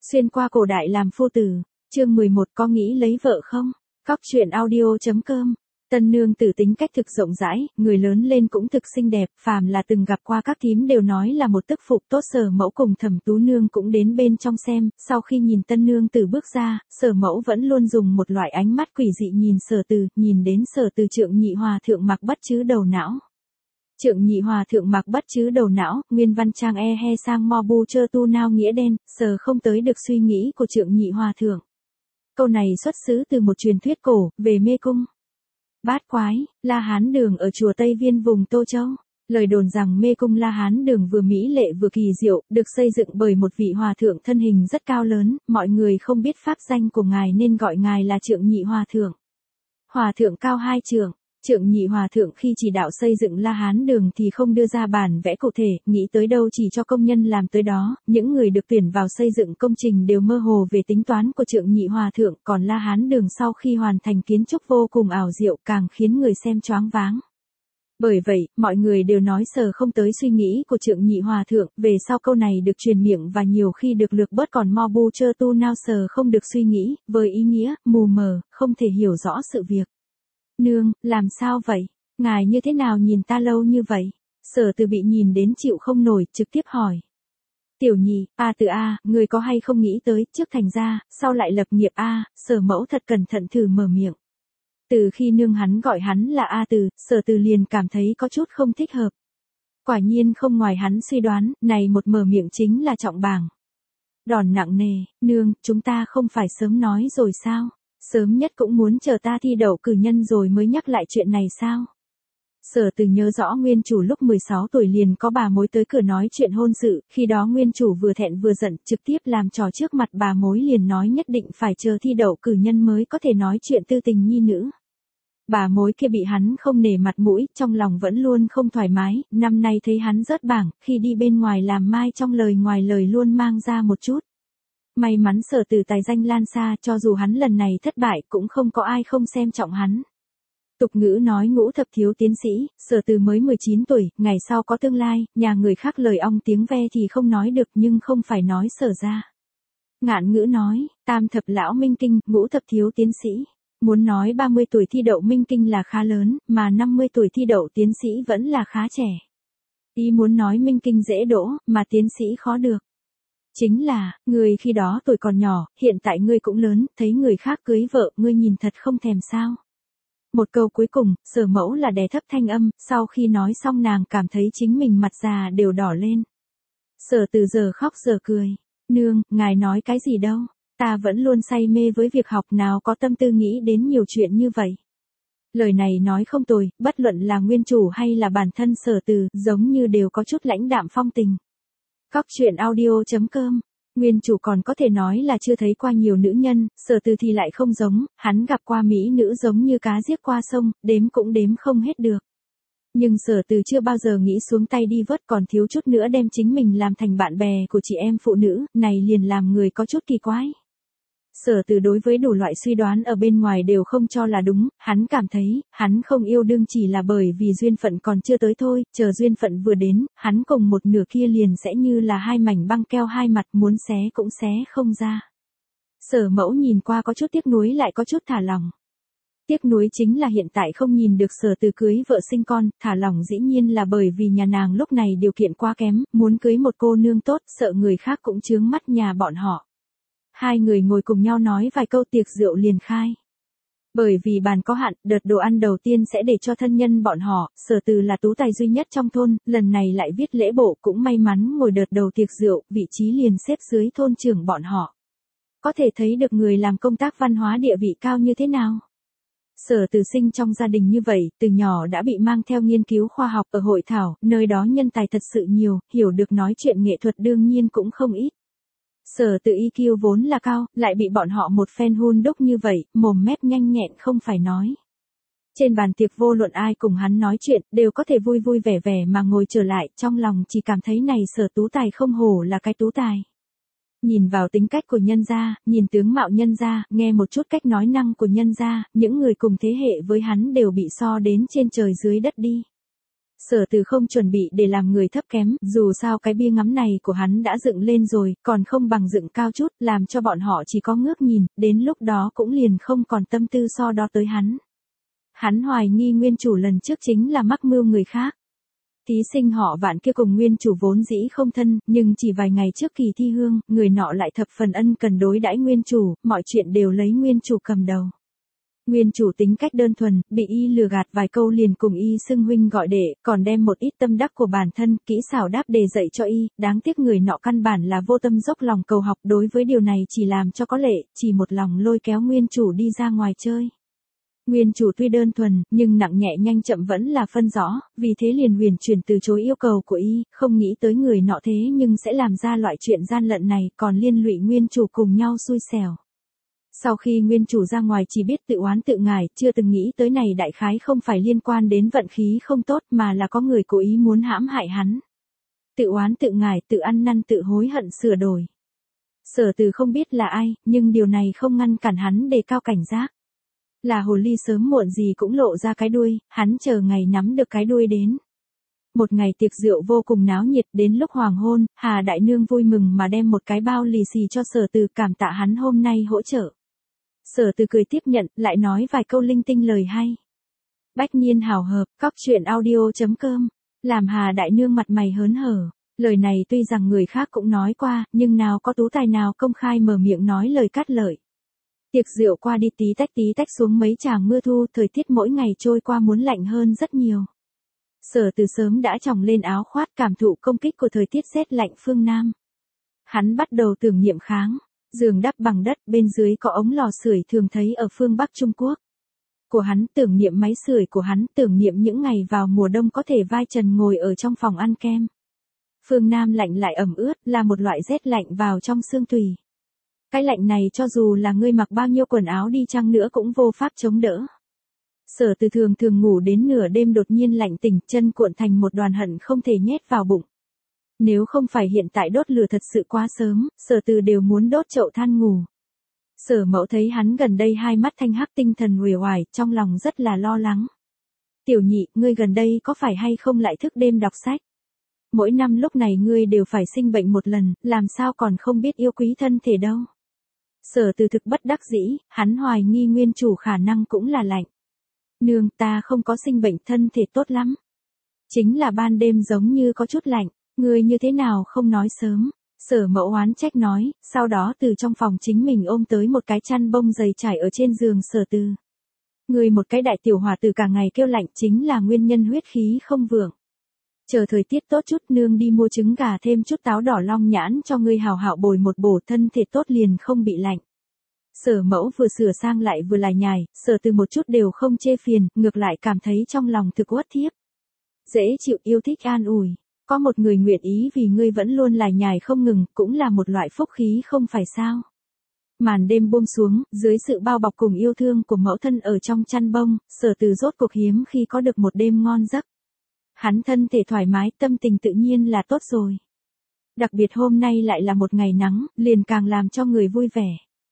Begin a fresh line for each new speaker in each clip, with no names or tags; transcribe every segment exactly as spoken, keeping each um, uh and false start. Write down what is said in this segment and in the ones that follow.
Xuyên qua cổ đại làm phu tử, chương mười một có nghĩ lấy vợ không? Cóc truyện audio.com. Tân nương tử tính cách thực rộng rãi, người lớn lên cũng thực xinh đẹp, phàm là từng gặp qua các thím đều nói là một tức phụ tốt. Sở mẫu cùng Thẩm Tú nương cũng đến bên trong xem, sau khi nhìn tân nương tử bước ra, sở mẫu vẫn luôn dùng một loại ánh mắt quỷ dị nhìn sở từ, nhìn đến sở từ trượng nhị hòa thượng mặc bất chứ đầu não. Trượng nhị hòa thượng mặc bất chứ đầu não, nguyên văn trang e he sang mo bu chơ tu nao nghĩa đen, sờ không tới được suy nghĩ của trượng nhị hòa thượng. Câu này xuất xứ từ một truyền thuyết cổ, về mê cung. Bát quái, La Hán Đường ở chùa Tây Viên vùng Tô Châu. Lời đồn rằng mê cung La Hán Đường vừa mỹ lệ vừa kỳ diệu, được xây dựng bởi một vị hòa thượng thân hình rất cao lớn, mọi người không biết pháp danh của ngài nên gọi ngài là trượng nhị hòa thượng. Hòa thượng cao hai trượng. Trượng nhị hòa thượng khi chỉ đạo xây dựng La Hán Đường thì không đưa ra bản vẽ cụ thể, nghĩ tới đâu chỉ cho công nhân làm tới đó, những người được tuyển vào xây dựng công trình đều mơ hồ về tính toán của trượng nhị hòa thượng, còn La Hán Đường sau khi hoàn thành kiến trúc vô cùng ảo diệu càng khiến người xem choáng váng. Bởi vậy, mọi người đều nói sờ không tới suy nghĩ của trượng nhị hòa thượng, về sau câu này được truyền miệng và nhiều khi được lược bớt còn mo bu chơ tu nao sờ không được suy nghĩ, với ý nghĩa, mù mờ, không thể hiểu rõ sự việc. Nương, làm sao vậy? Ngài như thế nào nhìn ta lâu như vậy? Sở từ bị nhìn đến chịu không nổi, trực tiếp hỏi. Tiểu nhị, A từ A, người có hay không nghĩ tới, trước thành ra, sau lại lập nghiệp A, sở mẫu thật cẩn thận thử mở miệng. Từ khi nương hắn gọi hắn là A từ, sở từ liền cảm thấy có chút không thích hợp. Quả nhiên không ngoài hắn suy đoán, này một mở miệng chính là trọng bảng. Đòn nặng nề, nương, chúng ta không phải sớm nói rồi sao? Sớm nhất cũng muốn chờ ta thi đậu cử nhân rồi mới nhắc lại chuyện này sao? Sở từ nhớ rõ nguyên chủ lúc mười sáu tuổi liền có bà mối tới cửa nói chuyện hôn sự, khi đó nguyên chủ vừa thẹn vừa giận, trực tiếp làm trò trước mặt bà mối liền nói nhất định phải chờ thi đậu cử nhân mới có thể nói chuyện tư tình nhi nữ. Bà mối kia bị hắn không nể mặt mũi, trong lòng vẫn luôn không thoải mái, năm nay thấy hắn rớt bảng, khi đi bên ngoài làm mai trong lời ngoài lời luôn mang ra một chút. May mắn sở từ tài danh lan xa, cho dù hắn lần này thất bại cũng không có ai không xem trọng hắn. Tục ngữ nói ngũ thập thiếu tiến sĩ, sở từ mới mười chín tuổi, ngày sau có tương lai, nhà người khác lời ong tiếng ve thì không nói được nhưng không phải nói sở ra. Ngạn ngữ nói, tam thập lão minh kinh, ngũ thập thiếu tiến sĩ. Muốn nói ba mươi tuổi thi đậu minh kinh là khá lớn, mà năm mươi tuổi thi đậu tiến sĩ vẫn là khá trẻ. Ý muốn nói minh kinh dễ đỗ, mà tiến sĩ khó được. Chính là, người khi đó tuổi còn nhỏ, hiện tại ngươi cũng lớn, thấy người khác cưới vợ, ngươi nhìn thật không thèm sao. Một câu cuối cùng, sở mẫu là đè thấp thanh âm, sau khi nói xong nàng cảm thấy chính mình mặt già đều đỏ lên. Sở từ giờ khóc giờ cười. Nương, ngài nói cái gì đâu, ta vẫn luôn say mê với việc học nào có tâm tư nghĩ đến nhiều chuyện như vậy. Lời này nói không tồi, bất luận là nguyên chủ hay là bản thân sở từ, giống như đều có chút lãnh đạm phong tình. Cóc truyện audio.com. Nguyên chủ còn có thể nói là chưa thấy qua nhiều nữ nhân, sở từ thì lại không giống, hắn gặp qua mỹ nữ giống như cá giết qua sông, đếm cũng đếm không hết được. Nhưng sở từ chưa bao giờ nghĩ xuống tay đi vớt, còn thiếu chút nữa đem chính mình làm thành bạn bè của chị em phụ nữ, này liền làm người có chút kỳ quái. Sở từ đối với đủ loại suy đoán ở bên ngoài đều không cho là đúng, hắn cảm thấy, hắn không yêu đương chỉ là bởi vì duyên phận còn chưa tới thôi, chờ duyên phận vừa đến, hắn cùng một nửa kia liền sẽ như là hai mảnh băng keo hai mặt, muốn xé cũng xé không ra. Sở mẫu nhìn qua có chút tiếc nuối lại có chút thả lỏng. Tiếc nuối chính là hiện tại không nhìn được sở từ cưới vợ sinh con, thả lỏng dĩ nhiên là bởi vì nhà nàng lúc này điều kiện quá kém, muốn cưới một cô nương tốt, sợ người khác cũng chướng mắt nhà bọn họ. Hai người ngồi cùng nhau nói vài câu tiệc rượu liền khai. Bởi vì bàn có hạn, đợt đồ ăn đầu tiên sẽ để cho thân nhân bọn họ, sở từ là tú tài duy nhất trong thôn, lần này lại viết lễ bộ, cũng may mắn ngồi đợt đầu tiệc rượu, vị trí liền xếp dưới thôn trưởng bọn họ. Có thể thấy được người làm công tác văn hóa địa vị cao như thế nào. Sở từ sinh trong gia đình như vậy, từ nhỏ đã bị mang theo nghiên cứu khoa học ở hội thảo, nơi đó nhân tài thật sự nhiều, hiểu được nói chuyện nghệ thuật đương nhiên cũng không ít. Sở từ i kiu vốn là cao, lại bị bọn họ một phen hun đúc như vậy, mồm mép nhanh nhẹn không phải nói. Trên bàn tiệc vô luận ai cùng hắn nói chuyện, đều có thể vui vui vẻ vẻ mà ngồi trở lại, trong lòng chỉ cảm thấy này sở tú tài không hổ là cái tú tài. Nhìn vào tính cách của nhân gia, nhìn tướng mạo nhân gia, nghe một chút cách nói năng của nhân gia, những người cùng thế hệ với hắn đều bị so đến trên trời dưới đất đi. Sở Từ không chuẩn bị để làm người thấp kém, dù sao cái bia ngắm này của hắn đã dựng lên rồi, còn không bằng dựng cao chút, làm cho bọn họ chỉ có ngước nhìn, đến lúc đó cũng liền không còn tâm tư so đo tới hắn. Hắn hoài nghi nguyên chủ lần trước chính là mắc mưu người khác. Thí sinh họ Vạn kia cùng nguyên chủ vốn dĩ không thân, nhưng chỉ vài ngày trước kỳ thi hương, người nọ lại thập phần ân cần đối đãi nguyên chủ, mọi chuyện đều lấy nguyên chủ cầm đầu. Nguyên chủ tính cách đơn thuần, bị y lừa gạt vài câu liền cùng y xưng huynh gọi đệ, còn đem một ít tâm đắc của bản thân, kỹ xảo đáp đề dạy cho y, đáng tiếc người nọ căn bản là vô tâm dốc lòng cầu học, đối với điều này chỉ làm cho có lệ, chỉ một lòng lôi kéo nguyên chủ đi ra ngoài chơi. Nguyên chủ tuy đơn thuần, nhưng nặng nhẹ nhanh chậm vẫn là phân rõ, vì thế liền huyền chuyển từ chối yêu cầu của y, không nghĩ tới người nọ thế nhưng sẽ làm ra loại chuyện gian lận này, còn liên lụy nguyên chủ cùng nhau xui xẻo. Sau khi nguyên chủ ra ngoài chỉ biết tự oán tự ngải, chưa từng nghĩ tới này đại khái không phải liên quan đến vận khí không tốt mà là có người cố ý muốn hãm hại hắn. Tự oán tự ngải, tự ăn năn tự hối hận sửa đổi. Sở Từ không biết là ai, nhưng điều này không ngăn cản hắn đề cao cảnh giác. Là hồ ly sớm muộn gì cũng lộ ra cái đuôi, hắn chờ ngày nắm được cái đuôi đến. Một ngày tiệc rượu vô cùng náo nhiệt, đến lúc hoàng hôn, Hà Đại Nương vui mừng mà đem một cái bao lì xì cho Sở Từ cảm tạ hắn hôm nay hỗ trợ. Sở Từ cười tiếp nhận, lại nói vài câu linh tinh lời hay. Bách niên hào hợp, cóc truyện audio chấm com, làm Hà Đại Nương mặt mày hớn hở. Lời này tuy rằng người khác cũng nói qua, nhưng nào có tú tài nào công khai mở miệng nói lời cắt lợi. Tiệc rượu qua đi tí tách tí tách xuống mấy tràng mưa thu, thời tiết mỗi ngày trôi qua muốn lạnh hơn rất nhiều. Sở Từ sớm đã chòng lên áo khoác cảm thụ công kích của thời tiết rét lạnh phương Nam. Hắn bắt đầu tưởng niệm kháng, giường đắp bằng đất, bên dưới có ống lò sưởi thường thấy ở phương Bắc Trung Quốc. Của hắn tưởng niệm máy sưởi của hắn, tưởng niệm những ngày vào mùa đông có thể vai trần ngồi ở trong phòng ăn kem. Phương Nam lạnh lại ẩm ướt, là một loại rét lạnh vào trong xương tủy. Cái lạnh này cho dù là ngươi mặc bao nhiêu quần áo đi chăng nữa cũng vô pháp chống đỡ. Sở Từ thường thường ngủ đến nửa đêm đột nhiên lạnh tỉnh, chân cuộn thành một đoàn hận không thể nhét vào bụng. Nếu không phải hiện tại đốt lửa thật sự quá sớm, Sở Từ đều muốn đốt chậu than ngủ. Sở Mẫu thấy hắn gần đây hai mắt thanh hắc tinh thần uể oải, trong lòng rất là lo lắng. Tiểu Nhị, ngươi gần đây có phải hay không lại thức đêm đọc sách? Mỗi năm lúc này ngươi đều phải sinh bệnh một lần, làm sao còn không biết yêu quý thân thể đâu. Sở Từ thực bất đắc dĩ, hắn hoài nghi nguyên chủ khả năng cũng là lạnh. Nương, ta không có sinh bệnh, thân thể tốt lắm. Chính là ban đêm giống như có chút lạnh, ngươi như thế nào không nói sớm. Sở Mẫu oán trách nói, sau đó từ trong phòng chính mình ôm tới một cái chăn bông dày trải ở trên giường Sở Từ. Ngươi một cái đại tiểu hòa tử cả ngày kêu lạnh chính là nguyên nhân huyết khí không vượng. Chờ thời tiết tốt chút nương đi mua trứng gà thêm chút táo đỏ long nhãn cho ngươi hào hạo bồi một bổ thân thể tốt liền không bị lạnh. Sở Mẫu vừa sửa sang lại vừa lải nhải, Sở Từ một chút đều không chê phiền, ngược lại cảm thấy trong lòng thực uất thiếp. Dễ chịu yêu thích an ủi, có một người nguyện ý vì ngươi vẫn luôn lải nhải không ngừng, cũng là một loại phúc khí không phải sao. Màn đêm buông xuống, dưới sự bao bọc cùng yêu thương của mẫu thân ở trong chăn bông, Sở Từ rốt cuộc hiếm khi có được một đêm ngon giấc. Hắn thân thể thoải mái, tâm tình tự nhiên là tốt rồi. Đặc biệt hôm nay lại là một ngày nắng, liền càng làm cho người vui vẻ.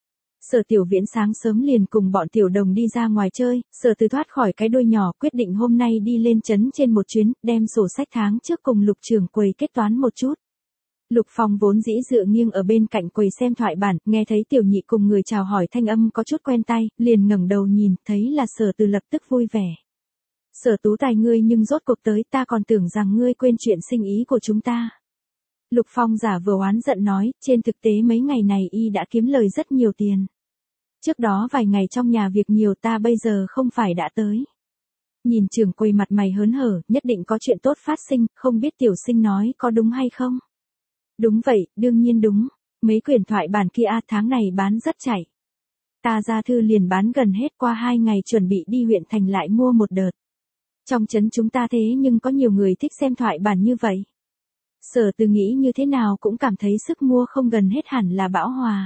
Sở Tiểu Viễn sáng sớm liền cùng bọn tiểu đồng đi ra ngoài chơi, Sở Từ thoát khỏi cái đuôi nhỏ, quyết định hôm nay đi lên trấn trên một chuyến, đem sổ sách tháng trước cùng Lục trưởng quầy kết toán một chút. Lục Phong vốn dĩ dựa nghiêng ở bên cạnh quầy xem thoại bản, nghe thấy Tiểu Nhị cùng người chào hỏi thanh âm có chút quen tai, liền ngẩng đầu nhìn, thấy là Sở Từ lập tức vui vẻ. Sở Tú Tài ngươi nhưng rốt cuộc tới, ta còn tưởng rằng ngươi quên chuyện sinh ý của chúng ta. Lục Phong giả vừa oán giận nói, trên thực tế mấy ngày này y đã kiếm lời rất nhiều tiền. Trước đó vài ngày trong nhà việc nhiều ta bây giờ không phải đã tới. Nhìn trưởng quầy mặt mày hớn hở, nhất định có chuyện tốt phát sinh, không biết tiểu sinh nói có đúng hay không? Đúng vậy, đương nhiên đúng. Mấy quyển thoại bản kia tháng này bán rất chảy. Ta ra thư liền bán gần hết, qua hai ngày chuẩn bị đi huyện thành lại mua một đợt. Trong trấn chúng ta thế nhưng có nhiều người thích xem thoại bản như vậy. Sở Từ nghĩ như thế nào cũng cảm thấy sức mua không gần hết hẳn là bão hòa.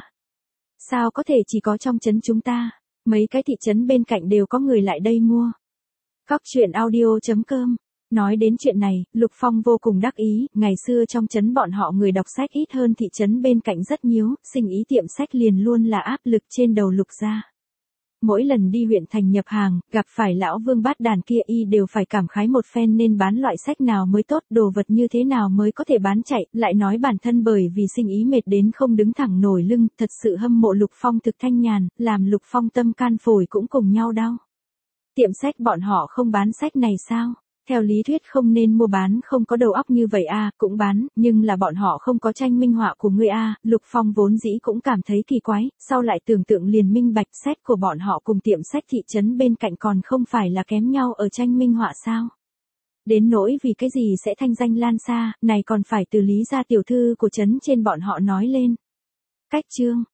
Sao có thể chỉ có trong trấn chúng ta, mấy cái thị trấn bên cạnh đều có người lại đây mua. Cóc truyện audio chấm com. Nói đến chuyện này, Lục Phong vô cùng đắc ý, ngày xưa trong trấn bọn họ người đọc sách ít hơn thị trấn bên cạnh rất nhiều, sinh ý tiệm sách liền luôn là áp lực trên đầu Lục gia. mỗi lần đi huyện thành nhập hàng, gặp phải lão Vương Bát Đàn kia y đều phải cảm khái một phen nên bán loại sách nào mới tốt, đồ vật như thế nào mới có thể bán chạy, lại nói bản thân bởi vì sinh ý mệt đến không đứng thẳng nổi lưng, thật sự hâm mộ Lục Phong thực thanh nhàn, làm Lục Phong tâm can phổi cũng cùng nhau đau. Tiệm sách bọn họ không bán sách này sao? Theo lý thuyết không nên mua bán không có đầu óc như vậy a, cũng bán, nhưng là bọn họ không có tranh minh họa của ngươi a. Lục Phong vốn dĩ cũng cảm thấy kỳ quái, sau lại tưởng tượng liền minh bạch, sách của bọn họ cùng tiệm sách thị trấn bên cạnh còn không phải là kém nhau ở tranh minh họa sao? Đến nỗi vì cái gì sẽ thanh danh lan xa, này còn phải từ Lý gia tiểu thư của trấn trên bọn họ nói lên. Cách chương